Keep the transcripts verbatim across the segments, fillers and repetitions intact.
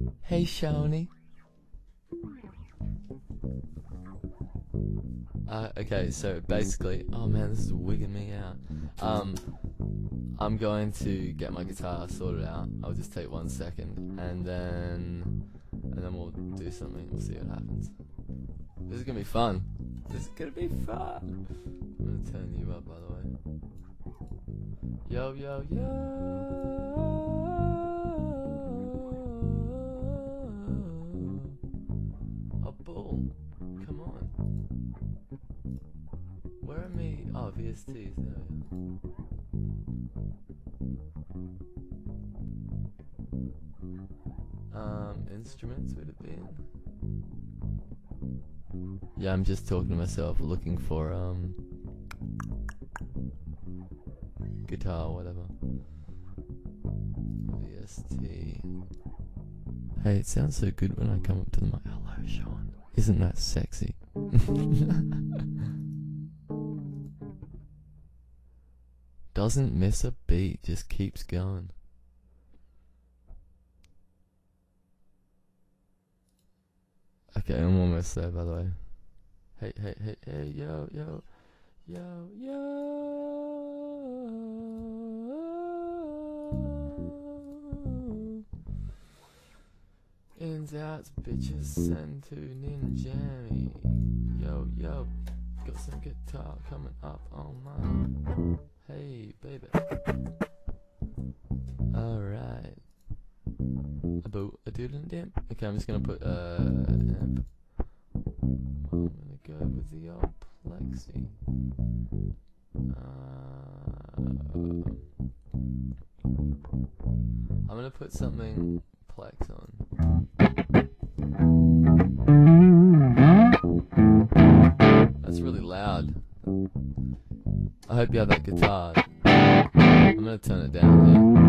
Hey, Shawnee. Uh, okay, so basically, oh man, this is wigging me out. Um, I'm going to get my guitar sorted out. I'll just take one second, and then, and then we'll do something. We'll see what happens. This is gonna be fun. This is gonna be fun. I'm gonna turn you up, by the way. Yo, yo, yo. A bull. Come on. Where are me? Oh, V S Ts. There we go. Um, instruments would it be in? Yeah, I'm just talking to myself, looking for um guitar, whatever. V S T. Hey, it sounds so good when I come up to the mic. Hello, Sean. Isn't that sexy? Doesn't miss a beat, just keeps going. Okay, I'm almost there, by the way. Hey, hey, hey, hey, yo, yo, yo, yo. Ins, outs, bitches, send to Ninjammy. Yo, yo, got some guitar coming up on mine. Hey, baby. Alright. A boo, a doodle and damp. Okay, I'm just gonna put, uh, amp. I'm gonna go with the old Plexi. Uh, I'm gonna put something Plex on. That's really loud. I hope you have that guitar. I'm gonna turn it down here.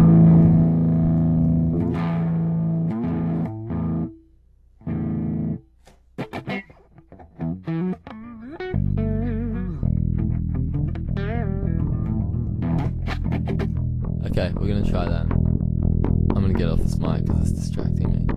Okay, we're gonna try that. I'm gonna get off this mic because it's distracting me.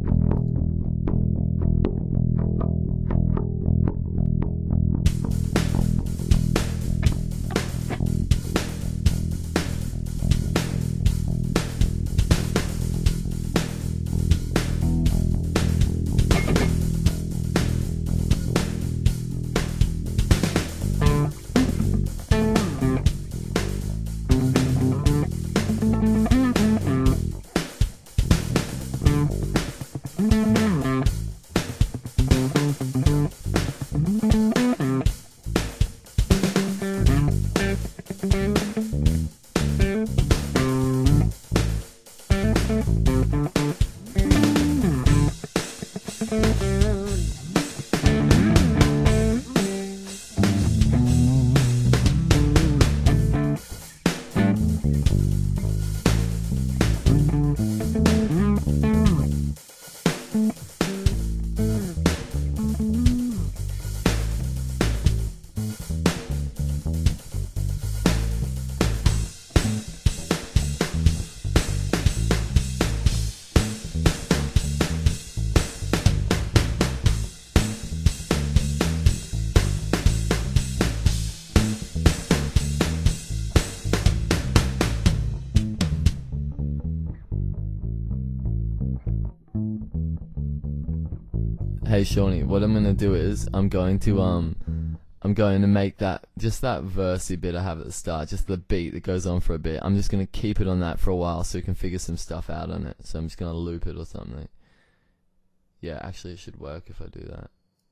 Hey Shawnee, what I'm gonna do is I'm going to um I'm going to make that just that versey bit I have at the start, just the beat that goes on for a bit. I'm just gonna keep it on that for a while so we can figure some stuff out on it. So I'm just gonna loop it or something. Yeah, actually it should work if I do that.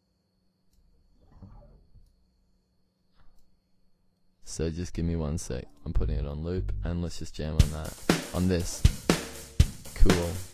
So just give me one sec. I'm putting it on loop and let's just jam on that. On this. Cool.